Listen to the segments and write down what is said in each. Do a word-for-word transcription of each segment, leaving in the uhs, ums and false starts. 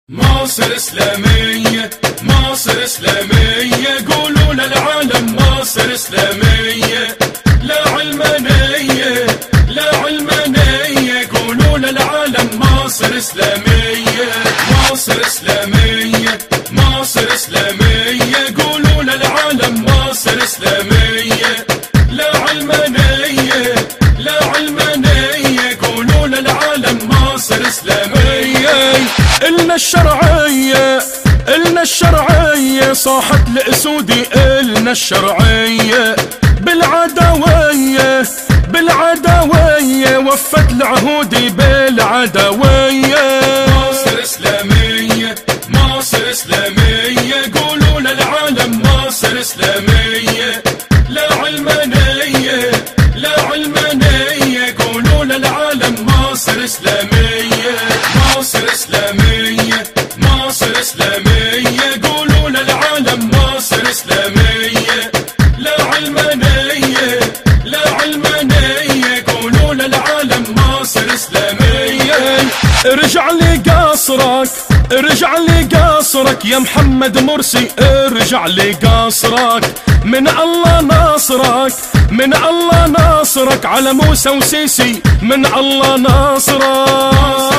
مصر إسلامية مصر إسلامية قولوا للعالم مصر إسلامية لا علمانية لا علمانية قولوا للعالم مصر إسلامية مصر إسلامية مصر إسلامية قولوا للعالم مصر إسلامية لا علمانية لا علمانية قولوا للعالم مصر إسلامية. إلنا الشرعية إلنا الشرعية صاحت الأسودي إلنا الشرعية بالعدوية بالعدوية وفت العهودي بالعدوية. مصر إسلامية مصر إسلامية قولوا للعالم مصر إسلامية لا علمانية لا علمانية قولوا للعالم مصر إسلامية مصر إسلامية مصر إسلامية قولوا للعالم مصر إسلامية لا علمانية لا علمانية قولوا للعالم مصر إسلامية. ارجع لي قصرك ارجع لي قصرك يا محمد مرسي ارجع لي قصرك من الله ناصرك من الله ناصرك على موسى وسيسي من الله ناصرك.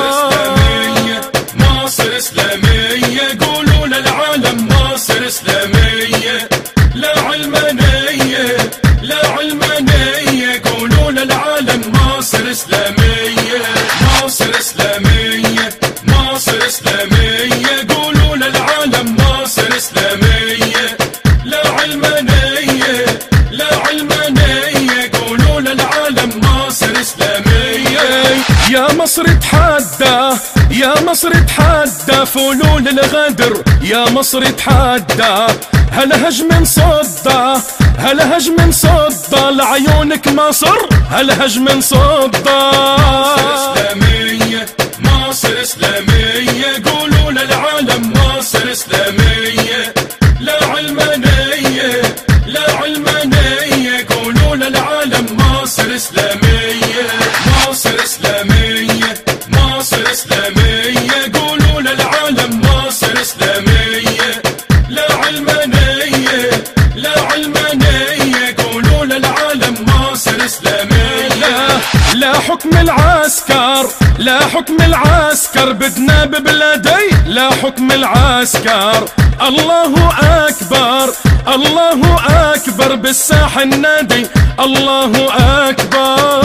مصر إسلامية قولوا للعالم مصر إسلامية لا علمانية لا علمانية قولوا للعالم مصر إسلامية مصر إسلامية مصر إسلامية قولوا للعالم مصر إسلامية لا علمانية لا علمانية قولوا للعالم مصر إسلامية. يا مصر تحدى يا مصر تحدى فلول الغدر يا مصر تحدى هلهج من صدى هلهج من صدى لعيونك مصر هلهج من صدى. مصر إسلامية مصر إسلامية قولوا للعالم مصر إسلامية لا علمانية لا علمانية قولوا للعالم مصر إسلامية مصر إسلامية مصر إسلامية قولوا للعالم مصر إسلامية لا علمانية لا علمانية قولوا للعالم مصر إسلامية. لا حكم العسكر لا حكم العسكر بدنا ببلادي لا حكم العسكر الله أكبر الله أكبر بالساحة النادي الله أكبر.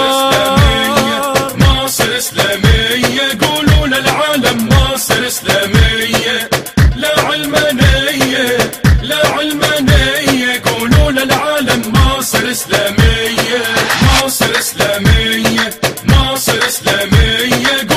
مصر إسلامية قولوا للعالم مصر إسلامية لا علمانية لا علمانية قولوا للعالم مصر إسلامية مصر إسلامية مصر إسلامية